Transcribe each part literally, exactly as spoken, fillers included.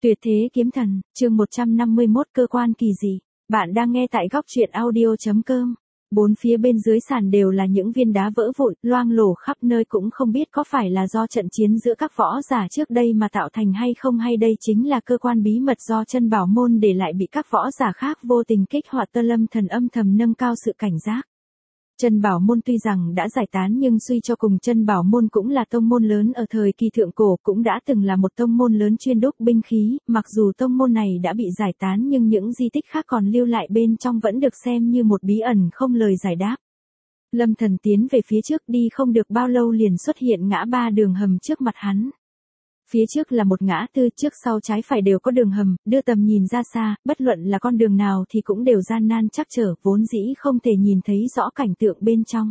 Tuyệt thế kiếm thần, chương một trăm năm mươi mốt cơ quan kỳ dị. Bạn đang nghe tại góc truyện audio chấm com. Bốn phía bên dưới sàn đều là những viên đá vỡ vụn, loang lổ khắp nơi, cũng không biết có phải là do trận chiến giữa các võ giả trước đây mà tạo thành hay không, hay đây chính là cơ quan bí mật do chân bảo môn để lại bị các võ giả khác vô tình kích hoạt. Lâm Thần âm thầm nâng cao sự cảnh giác. Chân bảo môn tuy rằng đã giải tán nhưng suy cho cùng chân bảo môn cũng là tông môn lớn ở thời kỳ thượng cổ, cũng đã từng là một tông môn lớn chuyên đúc binh khí. Mặc dù tông môn này đã bị giải tán nhưng những di tích khác còn lưu lại bên trong vẫn được xem như một bí ẩn không lời giải đáp. Lâm Thần tiến về phía trước, đi không được bao lâu liền xuất hiện ngã ba đường hầm trước mặt hắn. Phía trước là một ngã tư, trước sau trái phải đều có đường hầm, đưa tầm nhìn ra xa, bất luận là con đường nào thì cũng đều gian nan trắc trở, vốn dĩ không thể nhìn thấy rõ cảnh tượng bên trong.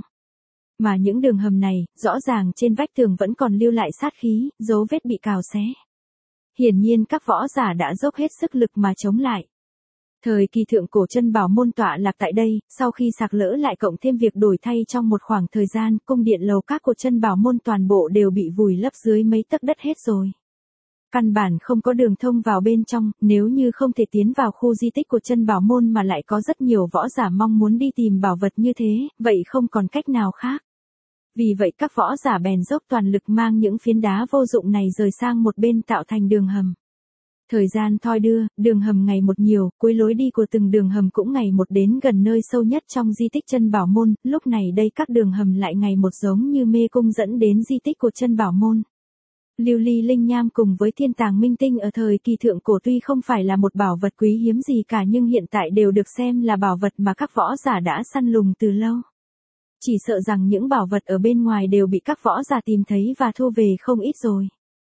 Mà những đường hầm này, rõ ràng trên vách tường vẫn còn lưu lại sát khí, dấu vết bị cào xé. Hiển nhiên các võ giả đã dốc hết sức lực mà chống lại. Thời kỳ thượng cổ chân bảo môn tọa lạc tại đây, sau khi sạc lỡ lại cộng thêm việc đổi thay trong một khoảng thời gian, cung điện lầu các của chân bảo môn toàn bộ đều bị vùi lấp dưới mấy tấc đất hết rồi. Căn bản không có đường thông vào bên trong, nếu như không thể tiến vào khu di tích của chân bảo môn mà lại có rất nhiều võ giả mong muốn đi tìm bảo vật như thế, vậy không còn cách nào khác. Vì vậy các võ giả bèn dốc toàn lực mang những phiến đá vô dụng này rời sang một bên tạo thành đường hầm. Thời gian thoi đưa, đường hầm ngày một nhiều, cuối lối đi của từng đường hầm cũng ngày một đến gần nơi sâu nhất trong di tích chân bảo môn, lúc này đây các đường hầm lại ngày một giống như mê cung dẫn đến di tích của chân bảo môn. Lưu ly linh nham cùng với thiên tàng minh tinh ở thời kỳ thượng cổ tuy không phải là một bảo vật quý hiếm gì cả nhưng hiện tại đều được xem là bảo vật mà các võ giả đã săn lùng từ lâu. Chỉ sợ rằng những bảo vật ở bên ngoài đều bị các võ giả tìm thấy và thu về không ít rồi.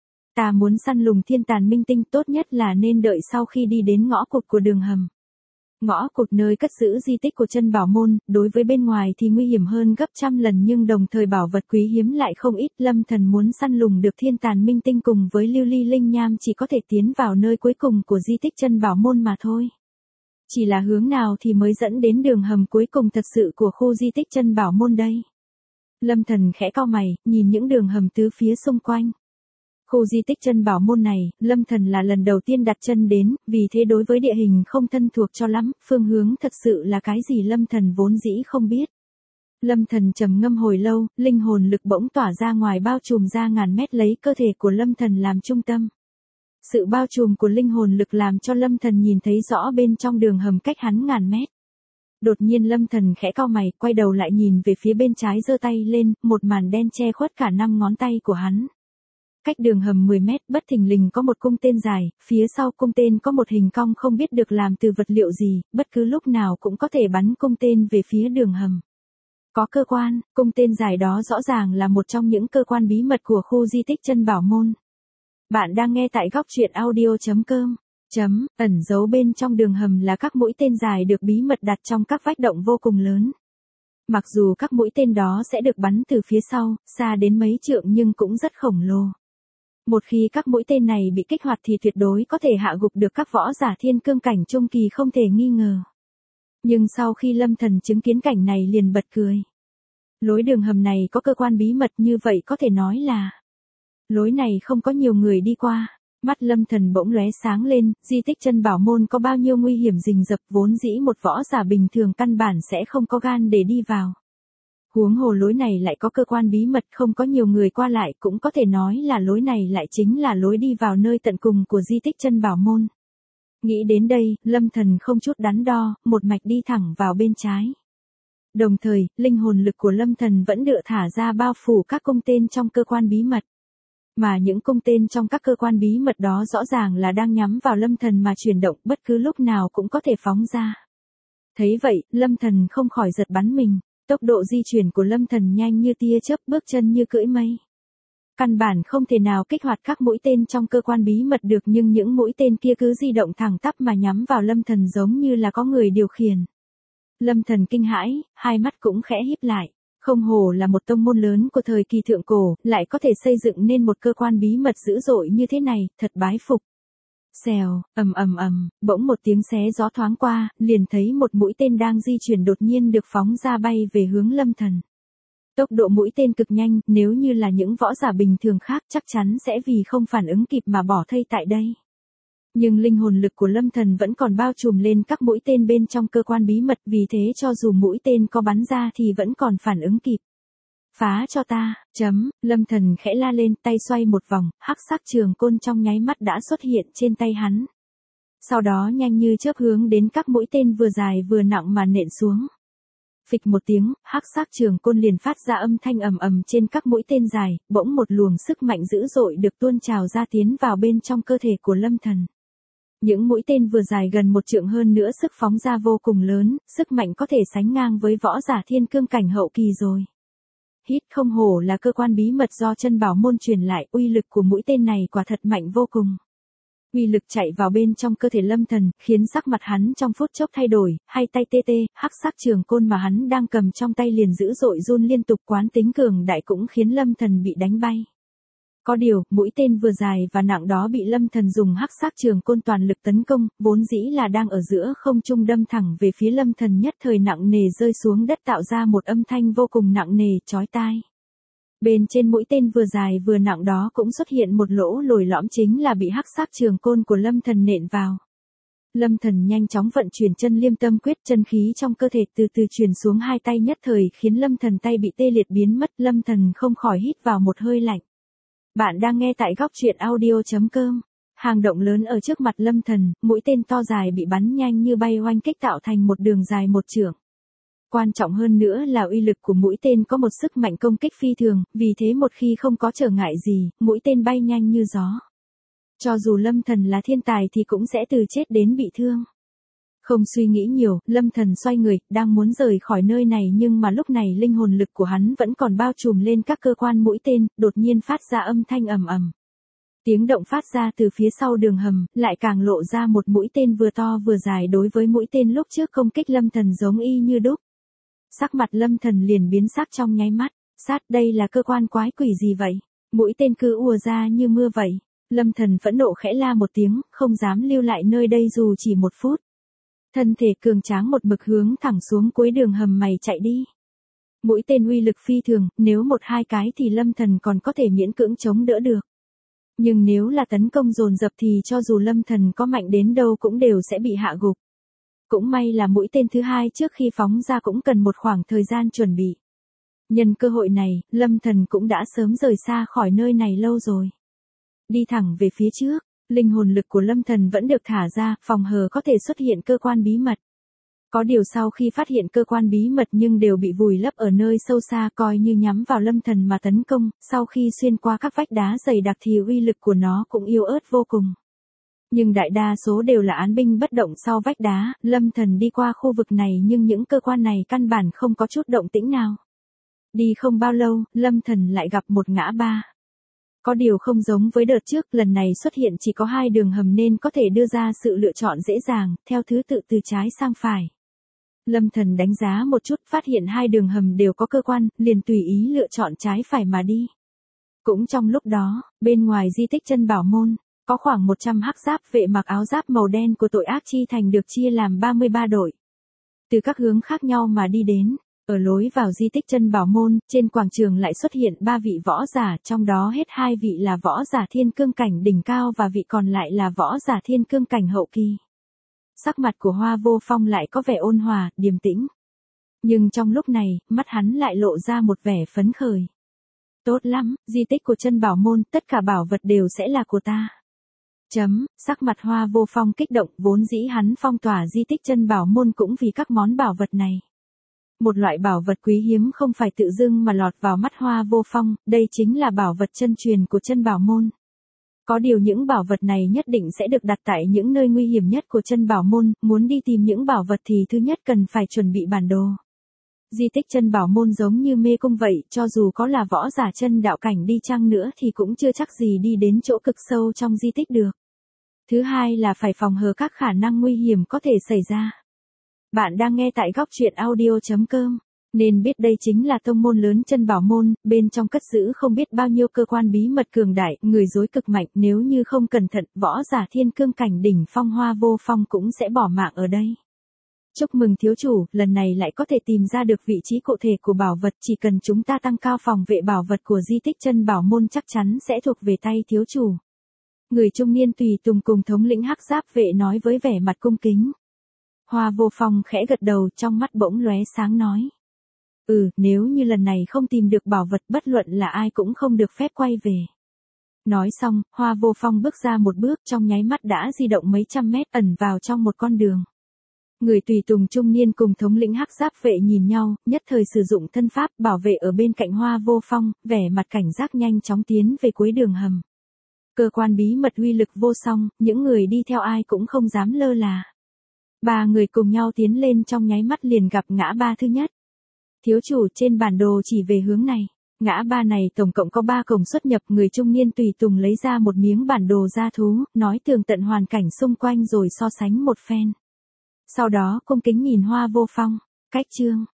Ta muốn săn lùng thiên tàn minh tinh, tốt nhất là nên đợi sau khi đi đến ngõ cụt của đường hầm. Ngõ cụt nơi cất giữ di tích của chân bảo môn, đối với bên ngoài thì nguy hiểm hơn gấp trăm lần nhưng đồng thời bảo vật quý hiếm lại không ít. Lâm Thần muốn săn lùng được thiên tàn minh tinh cùng với lưu ly linh nham chỉ có thể tiến vào nơi cuối cùng của di tích chân bảo môn mà thôi. Chỉ là hướng nào thì mới dẫn đến đường hầm cuối cùng thật sự của khu di tích chân bảo môn đây? Lâm Thần khẽ cau mày, nhìn những đường hầm tứ phía xung quanh. Khu di tích chân bảo môn này, Lâm Thần là lần đầu tiên đặt chân đến, vì thế đối với địa hình không thân thuộc cho lắm, phương hướng thật sự là cái gì Lâm Thần vốn dĩ không biết. Lâm Thần trầm ngâm hồi lâu, linh hồn lực bỗng tỏa ra ngoài bao trùm ra ngàn mét lấy cơ thể của Lâm Thần làm trung tâm. Sự bao trùm của linh hồn lực làm cho Lâm Thần nhìn thấy rõ bên trong đường hầm cách hắn ngàn mét. Đột nhiên Lâm Thần khẽ cau mày, quay đầu lại nhìn về phía bên trái, giơ tay lên, một màn đen che khuất cả năm ngón tay của hắn. Cách đường hầm mười mét, bất thình lình có một cung tên dài, phía sau cung tên có một hình cong không biết được làm từ vật liệu gì, bất cứ lúc nào cũng có thể bắn cung tên về phía đường hầm. Có cơ quan, cung tên dài đó rõ ràng là một trong những cơ quan bí mật của khu di tích chân bảo môn. Bạn đang nghe tại góc truyện audio chấm com. Chấm, ẩn giấu bên trong đường hầm là các mũi tên dài được bí mật đặt trong các vách động vô cùng lớn. Mặc dù các mũi tên đó sẽ được bắn từ phía sau, xa đến mấy trượng nhưng cũng rất khổng lồ. Một khi các mũi tên này bị kích hoạt thì tuyệt đối có thể hạ gục được các võ giả thiên cương cảnh trung kỳ không thể nghi ngờ. Nhưng sau khi Lâm Thần chứng kiến cảnh này liền bật cười. Lối đường hầm này có cơ quan bí mật, như vậy có thể nói là lối này không có nhiều người đi qua. Mắt Lâm Thần bỗng lóe sáng lên, di tích chân bảo môn có bao nhiêu nguy hiểm rình rập, vốn dĩ một võ giả bình thường căn bản sẽ không có gan để đi vào. Huống hồ lối này lại có cơ quan bí mật, không có nhiều người qua lại, cũng có thể nói là lối này lại chính là lối đi vào nơi tận cùng của di tích chân bảo môn. Nghĩ đến đây, Lâm Thần không chút đắn đo, một mạch đi thẳng vào bên trái. Đồng thời, linh hồn lực của Lâm Thần vẫn đựa thả ra bao phủ các cung tên trong cơ quan bí mật. Mà những cung tên trong các cơ quan bí mật đó rõ ràng là đang nhắm vào Lâm Thần mà chuyển động, bất cứ lúc nào cũng có thể phóng ra. Thấy vậy, Lâm Thần không khỏi giật bắn mình. Tốc độ di chuyển của Lâm Thần nhanh như tia chớp, bước chân như cưỡi mây. Căn bản không thể nào kích hoạt các mũi tên trong cơ quan bí mật được, nhưng những mũi tên kia cứ di động thẳng tắp mà nhắm vào Lâm Thần giống như là có người điều khiển. Lâm Thần kinh hãi, hai mắt cũng khẽ híp lại. Không hổ là một tông môn lớn của thời kỳ thượng cổ, lại có thể xây dựng nên một cơ quan bí mật dữ dội như thế này, thật bái phục. Xèo, ầm ầm ầm, bỗng một tiếng xé gió thoáng qua, liền thấy một mũi tên đang di chuyển đột nhiên được phóng ra bay về hướng Lâm Thần. Tốc độ mũi tên cực nhanh, nếu như là những võ giả bình thường khác chắc chắn sẽ vì không phản ứng kịp mà bỏ thây tại đây. Nhưng linh hồn lực của Lâm Thần vẫn còn bao trùm lên các mũi tên bên trong cơ quan bí mật, vì thế cho dù mũi tên có bắn ra thì vẫn còn phản ứng kịp. Phá cho ta, chấm, Lâm Thần khẽ la lên, tay xoay một vòng, hắc sắc trường côn trong nháy mắt đã xuất hiện trên tay hắn. Sau đó nhanh như chớp hướng đến các mũi tên vừa dài vừa nặng mà nện xuống. Phịch một tiếng, hắc sắc trường côn liền phát ra âm thanh ầm ầm trên các mũi tên dài, bỗng một luồng sức mạnh dữ dội được tuôn trào ra tiến vào bên trong cơ thể của Lâm Thần. Những mũi tên vừa dài gần một trượng hơn nữa sức phóng ra vô cùng lớn, sức mạnh có thể sánh ngang với võ giả thiên cương cảnh hậu kỳ rồi. Hít, không hổ là cơ quan bí mật do chân bảo môn truyền lại, uy lực của mũi tên này quả thật mạnh vô cùng. Uy lực chạy vào bên trong cơ thể Lâm Thần, khiến sắc mặt hắn trong phút chốc thay đổi, hai tay tê tê, hắc sắc trường côn mà hắn đang cầm trong tay liền dữ dội run liên tục, quán tính cường đại cũng khiến Lâm Thần bị đánh bay. Có điều, mũi tên vừa dài và nặng đó bị Lâm Thần dùng hắc sắc trường côn toàn lực tấn công, vốn dĩ là đang ở giữa không trung đâm thẳng về phía Lâm Thần, nhất thời nặng nề rơi xuống đất tạo ra một âm thanh vô cùng nặng nề, chói tai. Bên trên mũi tên vừa dài vừa nặng đó cũng xuất hiện một lỗ lồi lõm, chính là bị hắc sắc trường côn của Lâm Thần nện vào. Lâm Thần nhanh chóng vận chuyển chân liêm tâm quyết, chân khí trong cơ thể từ từ truyền xuống hai tay, nhất thời khiến Lâm Thần tay bị tê liệt biến mất. Lâm Thần không khỏi hít vào một hơi lạnh. Bạn đang nghe tại góc truyện audio chấm com. Hang động lớn ở trước mặt Lâm Thần, mũi tên to dài bị bắn nhanh như bay oanh kích tạo thành một đường dài một trượng. Quan trọng hơn nữa là uy lực của mũi tên có một sức mạnh công kích phi thường, vì thế một khi không có trở ngại gì, mũi tên bay nhanh như gió. Cho dù Lâm Thần là thiên tài thì cũng sẽ từ chết đến bị thương. Không suy nghĩ nhiều, Lâm Thần xoay người, đang muốn rời khỏi nơi này, nhưng mà lúc này linh hồn lực của hắn vẫn còn bao trùm lên các cơ quan mũi tên, đột nhiên phát ra âm thanh ầm ầm. Tiếng động phát ra từ phía sau đường hầm, lại càng lộ ra một mũi tên vừa to vừa dài, đối với mũi tên lúc trước công kích Lâm Thần giống y như đúc. Sắc mặt Lâm Thần liền biến sắc trong nháy mắt, sát, đây là cơ quan quái quỷ gì vậy? Mũi tên cứ ùa ra như mưa vậy. Lâm Thần phẫn nộ khẽ la một tiếng, không dám lưu lại nơi đây dù chỉ một phút. Thân thể cường tráng một mực hướng thẳng xuống cuối đường hầm mày chạy đi. Mũi tên uy lực phi thường, nếu một hai cái thì Lâm Thần còn có thể miễn cưỡng chống đỡ được. Nhưng nếu là tấn công dồn dập thì cho dù Lâm Thần có mạnh đến đâu cũng đều sẽ bị hạ gục. Cũng may là mũi tên thứ hai trước khi phóng ra cũng cần một khoảng thời gian chuẩn bị. Nhân cơ hội này, Lâm Thần cũng đã sớm rời xa khỏi nơi này lâu rồi. Đi thẳng về phía trước, linh hồn lực của Lâm Thần vẫn được thả ra, phòng hờ có thể xuất hiện cơ quan bí mật. Có điều sau khi phát hiện cơ quan bí mật nhưng đều bị vùi lấp ở nơi sâu xa, coi như nhắm vào Lâm Thần mà tấn công, sau khi xuyên qua các vách đá dày đặc thì uy lực của nó cũng yếu ớt vô cùng. Nhưng đại đa số đều là án binh bất động sau vách đá, Lâm Thần đi qua khu vực này nhưng những cơ quan này căn bản không có chút động tĩnh nào. Đi không bao lâu, Lâm Thần lại gặp một ngã ba. Có điều không giống với đợt trước, lần này xuất hiện chỉ có hai đường hầm nên có thể đưa ra sự lựa chọn dễ dàng, theo thứ tự từ trái sang phải. Lâm Thần đánh giá một chút, phát hiện hai đường hầm đều có cơ quan, liền tùy ý lựa chọn trái phải mà đi. Cũng trong lúc đó, bên ngoài di tích chân bảo môn, có khoảng một trăm hắc giáp vệ mặc áo giáp màu đen của tội ác chi thành được chia làm ba mươi ba đội. Từ các hướng khác nhau mà đi đến, ở lối vào di tích chân bảo môn, trên quảng trường lại xuất hiện ba vị võ giả, trong đó hết hai vị là võ giả thiên cương cảnh đỉnh cao và vị còn lại là võ giả thiên cương cảnh hậu kỳ. Sắc mặt của Hoa Vô Phong lại có vẻ ôn hòa, điềm tĩnh. Nhưng trong lúc này, mắt hắn lại lộ ra một vẻ phấn khởi. Tốt lắm, di tích của chân bảo môn, tất cả bảo vật đều sẽ là của ta. Chấm, sắc mặt Hoa Vô Phong kích động, vốn dĩ hắn phong tỏa di tích chân bảo môn cũng vì các món bảo vật này. Một loại bảo vật quý hiếm không phải tự dưng mà lọt vào mắt Hoa Vô Phong, đây chính là bảo vật chân truyền của chân bảo môn. Có điều những bảo vật này nhất định sẽ được đặt tại những nơi nguy hiểm nhất của chân bảo môn, muốn đi tìm những bảo vật thì thứ nhất cần phải chuẩn bị bản đồ. Di tích chân bảo môn giống như mê cung vậy, cho dù có là võ giả chân đạo cảnh đi chăng nữa thì cũng chưa chắc gì đi đến chỗ cực sâu trong di tích được. Thứ hai là phải phòng hờ các khả năng nguy hiểm có thể xảy ra. Bạn đang nghe tại góc truyện audio chấm com, nên biết đây chính là tông môn lớn chân bảo môn, bên trong cất giữ không biết bao nhiêu cơ quan bí mật cường đại, người dối cực mạnh, nếu như không cẩn thận, võ giả thiên cương cảnh đỉnh phong Hoa Vô Phong cũng sẽ bỏ mạng ở đây. Chúc mừng thiếu chủ, lần này lại có thể tìm ra được vị trí cụ thể của bảo vật, chỉ cần chúng ta tăng cao phòng vệ bảo vật của di tích chân bảo môn chắc chắn sẽ thuộc về tay thiếu chủ. Người trung niên tùy tùng cùng thống lĩnh hắc giáp vệ nói với vẻ mặt cung kính. Hoa Vô Phong khẽ gật đầu, trong mắt bỗng lóe sáng nói. Ừ, nếu như lần này không tìm được bảo vật, bất luận là ai cũng không được phép quay về. Nói xong, Hoa Vô Phong bước ra một bước, trong nháy mắt đã di động mấy trăm mét, ẩn vào trong một con đường. Người tùy tùng trung niên cùng thống lĩnh hắc giáp vệ nhìn nhau, nhất thời sử dụng thân pháp bảo vệ ở bên cạnh Hoa Vô Phong, vẻ mặt cảnh giác nhanh chóng tiến về cuối đường hầm. Cơ quan bí mật uy lực vô song, những người đi theo ai cũng không dám lơ là. Ba người cùng nhau tiến lên, trong nháy mắt liền gặp ngã ba thứ nhất. Thiếu chủ, trên bản đồ chỉ về hướng này. Ngã ba này tổng cộng có ba cổng xuất nhập. Người trung niên tùy tùng lấy ra một miếng bản đồ gia thú, nói tường tận hoàn cảnh xung quanh rồi so sánh một phen. Sau đó cung kính nhìn Hoa Vô Phong. Cách chương